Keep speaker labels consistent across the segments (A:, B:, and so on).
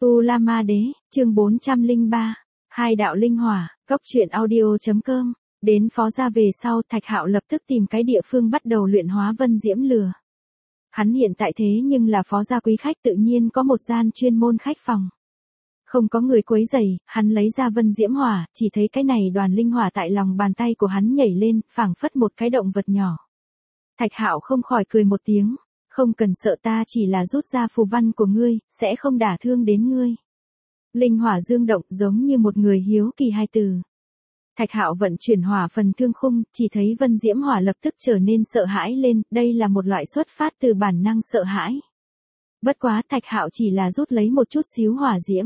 A: U La Ma Đế, chương 403, hai đạo linh hỏa, cốc truyện audio.com. Đến Phó Gia về sau, Thạch Hạo lập tức tìm cái địa phương bắt đầu luyện hóa Vân Diễm Lửa. Hắn hiện tại thế nhưng là Phó Gia quý khách, tự nhiên có một gian chuyên môn khách phòng. Không có người quấy rầy, hắn lấy ra Vân Diễm Hỏa, chỉ thấy cái này đoàn linh hỏa tại lòng bàn tay của hắn nhảy lên, phảng phất một cái động vật nhỏ. Thạch Hạo không khỏi cười một tiếng, không cần sợ, ta chỉ là rút ra phù văn của ngươi, sẽ không đả thương đến ngươi. Linh hỏa dương động giống như một người hiếu kỳ hai từ. Thạch Hạo vận chuyển hỏa phần thương khung, chỉ thấy Vân Diễm Hỏa lập tức trở nên sợ hãi lên, đây là một loại xuất phát từ bản năng sợ hãi. Bất quá Thạch Hạo chỉ là rút lấy một chút xíu hỏa diễm.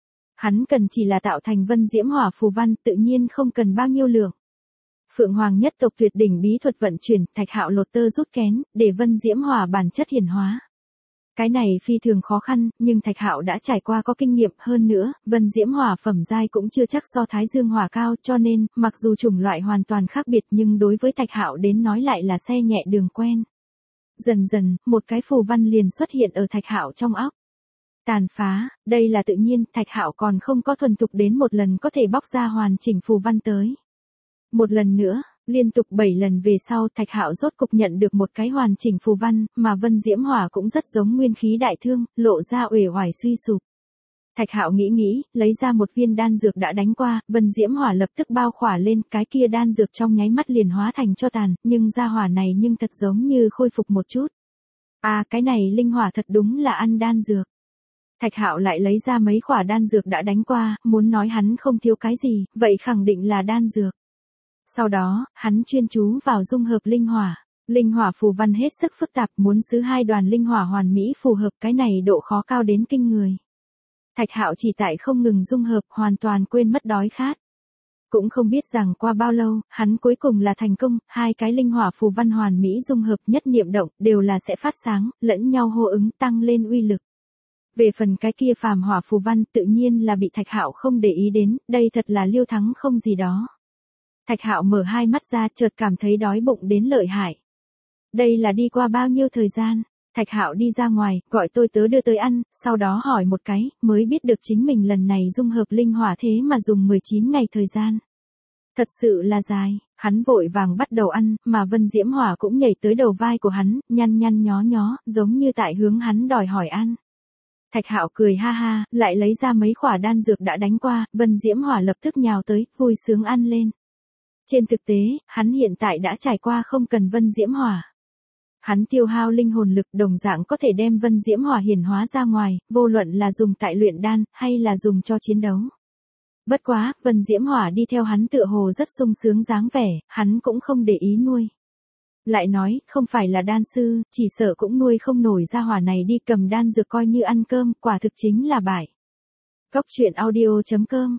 A: Hắn cần chỉ là tạo thành Vân Diễm Hỏa phù văn, tự nhiên không cần bao nhiêu lượng. Phượng Hoàng nhất tộc tuyệt đỉnh bí thuật vận chuyển, Thạch Hạo lột tơ rút kén, để Vân Diễm Hỏa bản chất hiển hóa. Cái này phi thường khó khăn, nhưng Thạch Hạo đã trải qua có kinh nghiệm, hơn nữa, Vân Diễm Hỏa phẩm giai cũng chưa chắc so Thái Dương Hỏa cao, cho nên, mặc dù chủng loại hoàn toàn khác biệt nhưng đối với Thạch Hạo đến nói lại là xe nhẹ đường quen. Dần dần, một cái phù văn liền xuất hiện ở Thạch Hạo trong óc. Tàn phá, đây là tự nhiên, Thạch Hạo còn không có thuần thục đến một lần có thể bóc ra hoàn chỉnh phù văn tới. Một lần nữa, liên tục 7 lần về sau, Thạch Hạo rốt cục nhận được một cái hoàn chỉnh phù văn, mà Vân Diễm Hỏa cũng rất giống nguyên khí đại thương, lộ ra uể oải suy sụp. Thạch Hạo nghĩ, lấy ra một viên đan dược đã đánh qua, Vân Diễm Hỏa lập tức bao khỏa lên, cái kia đan dược trong nháy mắt liền hóa thành tro tàn, nhưng ra hỏa này nhưng thật giống như khôi phục một chút. À, cái này linh hỏa thật đúng là ăn đan dược. Thạch Hạo lại lấy ra mấy khỏa đan dược đã đánh qua, muốn nói hắn không thiếu cái gì, vậy khẳng định là đan dược. Sau đó, hắn chuyên chú vào dung hợp linh hỏa. Linh hỏa phù văn hết sức phức tạp, muốn xứ hai đoàn linh hỏa hoàn mỹ phù hợp, cái này độ khó cao đến kinh người. Thạch Hạo chỉ tại không ngừng dung hợp, hoàn toàn quên mất đói khát. Cũng không biết rằng qua bao lâu, hắn cuối cùng là thành công, hai cái linh hỏa phù văn hoàn mỹ dung hợp, nhất niệm động, đều là sẽ phát sáng, lẫn nhau hô ứng, tăng lên uy lực. Về phần cái kia phàm hỏa phù văn, tự nhiên là bị Thạch Hạo không để ý đến, đây thật là liêu thắng không gì đó. Thạch Hạo mở hai mắt ra, chợt cảm thấy đói bụng đến lợi hại. Đây là đi qua bao nhiêu thời gian? Thạch Hạo đi ra ngoài, gọi tôi tớ đưa tới ăn, sau đó hỏi một cái, mới biết được chính mình lần này dung hợp linh hỏa thế mà dùng 19 ngày thời gian. Thật sự là dài, hắn vội vàng bắt đầu ăn, mà Vân Diễm Hỏa cũng nhảy tới đầu vai của hắn, nhăn nhăn nhó nhó, giống như tại hướng hắn đòi hỏi ăn. Thạch Hạo cười ha ha, lại lấy ra mấy khỏa đan dược đã đánh qua, Vân Diễm Hỏa lập tức nhào tới, vui sướng ăn lên. Trên thực tế, hắn hiện tại đã trải qua không cần Vân Diễm Hỏa. Hắn tiêu hao linh hồn lực đồng dạng có thể đem Vân Diễm Hỏa hiển hóa ra ngoài, vô luận là dùng tại luyện đan, hay là dùng cho chiến đấu. Bất quá, Vân Diễm Hỏa đi theo hắn tựa hồ rất sung sướng dáng vẻ, hắn cũng không để ý nuôi. Lại nói, không phải là đan sư, chỉ sợ cũng nuôi không nổi ra hỏa này đi, cầm đan dược coi như ăn cơm, quả thực chính là bại. Cốc truyện audio.com.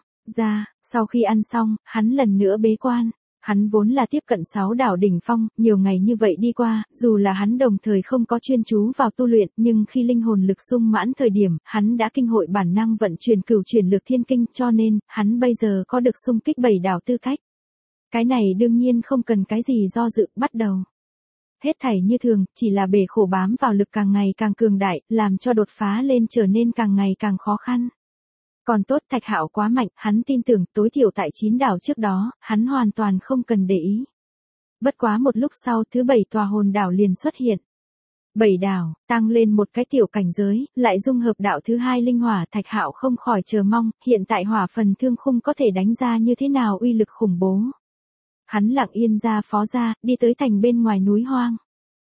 A: Sau khi ăn xong, hắn lần nữa bế quan. Hắn vốn là tiếp cận 6 đảo đỉnh phong, nhiều ngày như vậy đi qua, dù là hắn đồng thời không có chuyên chú vào tu luyện, nhưng khi linh hồn lực sung mãn thời điểm, hắn đã kinh hội bản năng vận chuyển cửu chuyển lực thiên kinh, cho nên, hắn bây giờ có được xung kích 7 đảo tư cách. Cái này đương nhiên không cần cái gì do dự, bắt đầu. Hết thảy như thường, chỉ là bể khổ bám vào lực càng ngày càng cường đại, làm cho đột phá lên trở nên càng ngày càng khó khăn. Còn tốt, Thạch Hạo quá mạnh, hắn tin tưởng tối thiểu tại 9 đảo trước đó, hắn hoàn toàn không cần để ý. Bất quá một lúc sau, thứ 7 tòa hồn đảo liền xuất hiện. 7 đảo, tăng lên một cái tiểu cảnh giới, lại dung hợp đạo thứ 2 linh hỏa, Thạch Hạo không khỏi chờ mong, hiện tại hỏa phần thương khung có thể đánh ra như thế nào uy lực khủng bố. Hắn lặng yên ra Phó Gia, đi tới thành bên ngoài núi hoang.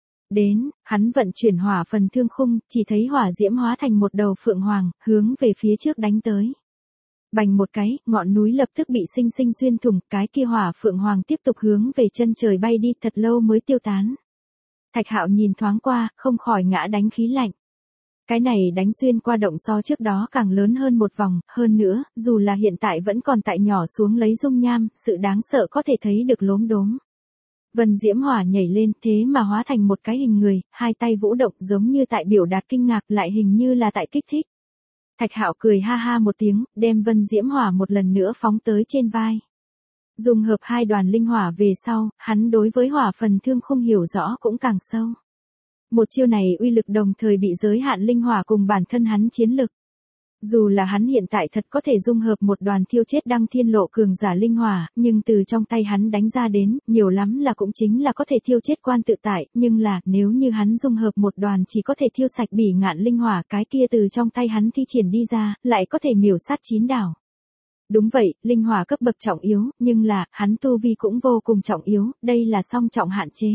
A: Đến, hắn vận chuyển hỏa phần thương khung, chỉ thấy hỏa diễm hóa thành một đầu phượng hoàng, hướng về phía trước đánh tới. Bành một cái, ngọn núi lập tức bị sinh sinh xuyên thủng, cái kia hỏa phượng hoàng tiếp tục hướng về chân trời bay đi, thật lâu mới tiêu tán. Thạch Hạo nhìn thoáng qua, không khỏi ngã đánh khí lạnh. Cái này đánh xuyên qua động so trước đó càng lớn hơn một vòng, hơn nữa, dù là hiện tại vẫn còn tại nhỏ xuống lấy dung nham, sự đáng sợ có thể thấy được lốm đốm. Vân Diễm Hỏa nhảy lên, thế mà hóa thành một cái hình người, hai tay vũ động giống như tại biểu đạt kinh ngạc, lại hình như là tại kích thích. Thạch Hạo cười ha ha một tiếng, đem Vân Diễm Hỏa một lần nữa phóng tới trên vai. Dùng hợp hai đoàn linh hỏa về sau, hắn đối với hỏa phần thương không hiểu rõ cũng càng sâu. Một chiêu này uy lực đồng thời bị giới hạn linh hỏa cùng bản thân hắn chiến lực. Dù là hắn hiện tại thật có thể dung hợp một đoàn thiêu chết đăng thiên lộ cường giả linh hỏa, nhưng từ trong tay hắn đánh ra đến, nhiều lắm là cũng chính là có thể thiêu chết quan tự tại, nhưng là, nếu như hắn dung hợp một đoàn chỉ có thể thiêu sạch bỉ ngạn linh hỏa, cái kia từ trong tay hắn thi triển đi ra, lại có thể miểu sát 9 đảo. Đúng vậy, linh hỏa cấp bậc trọng yếu, nhưng là, hắn tu vi cũng vô cùng trọng yếu, đây là song trọng hạn chế.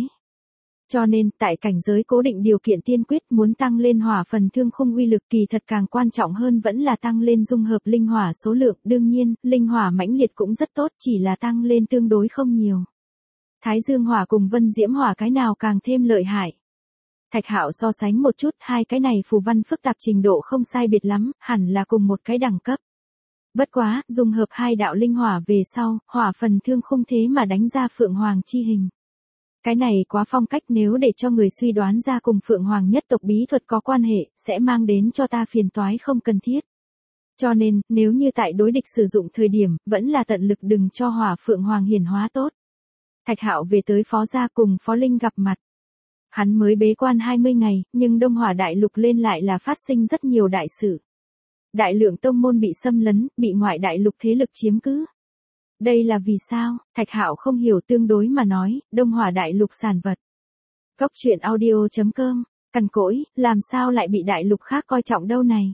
A: Cho nên, tại cảnh giới cố định điều kiện tiên quyết muốn tăng lên hỏa phần thương khung uy lực kỳ thật càng quan trọng hơn vẫn là tăng lên dung hợp linh hỏa số lượng, đương nhiên, linh hỏa mãnh liệt cũng rất tốt, chỉ là tăng lên tương đối không nhiều. Thái dương hỏa cùng vân diễm hỏa cái nào càng thêm lợi hại. Thạch Hạo so sánh một chút, hai cái này phù văn phức tạp trình độ không sai biệt lắm, hẳn là cùng một cái đẳng cấp. Bất quá, dung hợp hai đạo linh hỏa về sau, hỏa phần thương khung thế mà đánh ra Phượng Hoàng chi hình. Cái này quá phong cách, nếu để cho người suy đoán ra cùng Phượng Hoàng nhất tộc bí thuật có quan hệ, sẽ mang đến cho ta phiền toái không cần thiết. Cho nên, nếu như tại đối địch sử dụng thời điểm, vẫn là tận lực đừng cho hỏa Phượng Hoàng hiển hóa tốt. Thạch Hạo về tới Phó gia cùng Phó Linh gặp mặt. Hắn mới bế quan 20 ngày, nhưng Đông Hỏa Đại Lục lên lại là phát sinh rất nhiều đại sự. Đại lượng tông môn bị xâm lấn, bị ngoại đại lục thế lực chiếm cứ. Đây là vì sao? Thạch Hạo không hiểu, tương đối mà nói, Đông Hỏa Đại Lục sản vật. Cốc truyện audio.com, cằn cỗi, làm sao lại bị đại lục khác coi trọng đâu này?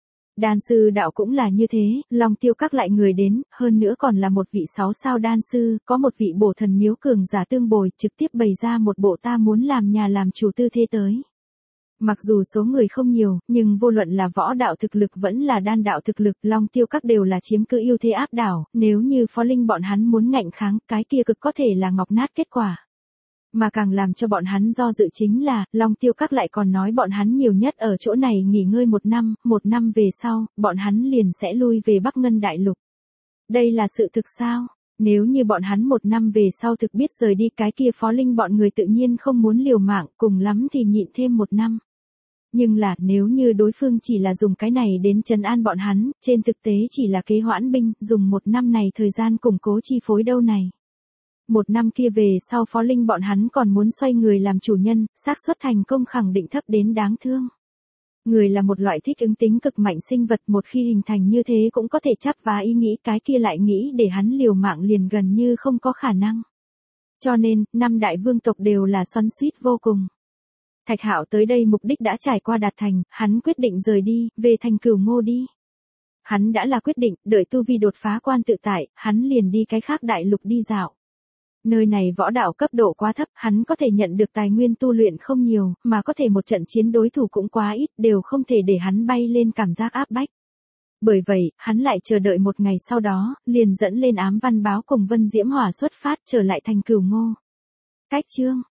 A: Đan sư đạo cũng là như thế, Long Tiêu các lại người đến, hơn nữa còn là một vị 6 sao đan sư, có một vị bổ thần miếu cường giả tương bồi, trực tiếp bày ra một bộ ta muốn làm nhà làm chủ tư thế tới. Mặc dù số người không nhiều, nhưng vô luận là võ đạo thực lực vẫn là đan đạo thực lực, Long Tiêu các đều là chiếm cứ ưu thế áp đảo, nếu như Phó Linh bọn hắn muốn ngạnh kháng, cái kia cực có thể là ngọc nát kết quả. Mà càng làm cho bọn hắn do dự chính là, Long Tiêu các lại còn nói bọn hắn nhiều nhất ở chỗ này nghỉ ngơi một năm về sau, bọn hắn liền sẽ lui về Bắc Ngân Đại Lục. Đây là sự thực sao? Nếu như bọn hắn một năm về sau thực biết rời đi, cái kia Phó Linh bọn người tự nhiên không muốn liều mạng, cùng lắm thì nhịn thêm một năm. Nhưng là, nếu như đối phương chỉ là dùng cái này đến trấn an bọn hắn, trên thực tế chỉ là kế hoãn binh, dùng một năm này thời gian củng cố chi phối đâu này. Một năm kia về sau Phó Linh bọn hắn còn muốn xoay người làm chủ nhân, xác suất thành công khẳng định thấp đến đáng thương. Người là một loại thích ứng tính cực mạnh sinh vật, một khi hình thành như thế cũng có thể chắp vá ý nghĩ, cái kia lại nghĩ để hắn liều mạng liền gần như không có khả năng. Cho nên, 5 đại vương tộc đều là xoắn xuýt vô cùng. Thạch Hạo tới đây mục đích đã trải qua đạt thành, hắn quyết định rời đi, về thành Cửu Ngô đi. Hắn đã là quyết định, đợi tu vi đột phá quan tự tại, hắn liền đi cái khác đại lục đi dạo. Nơi này võ đạo cấp độ quá thấp, hắn có thể nhận được tài nguyên tu luyện không nhiều, mà có thể một trận chiến đối thủ cũng quá ít, đều không thể để hắn bay lên cảm giác áp bách. Bởi vậy, hắn lại chờ đợi một ngày sau đó, liền dẫn lên ám văn báo cùng Vân Diễm Hỏa xuất phát trở lại thành Cửu Ngô. Cách chương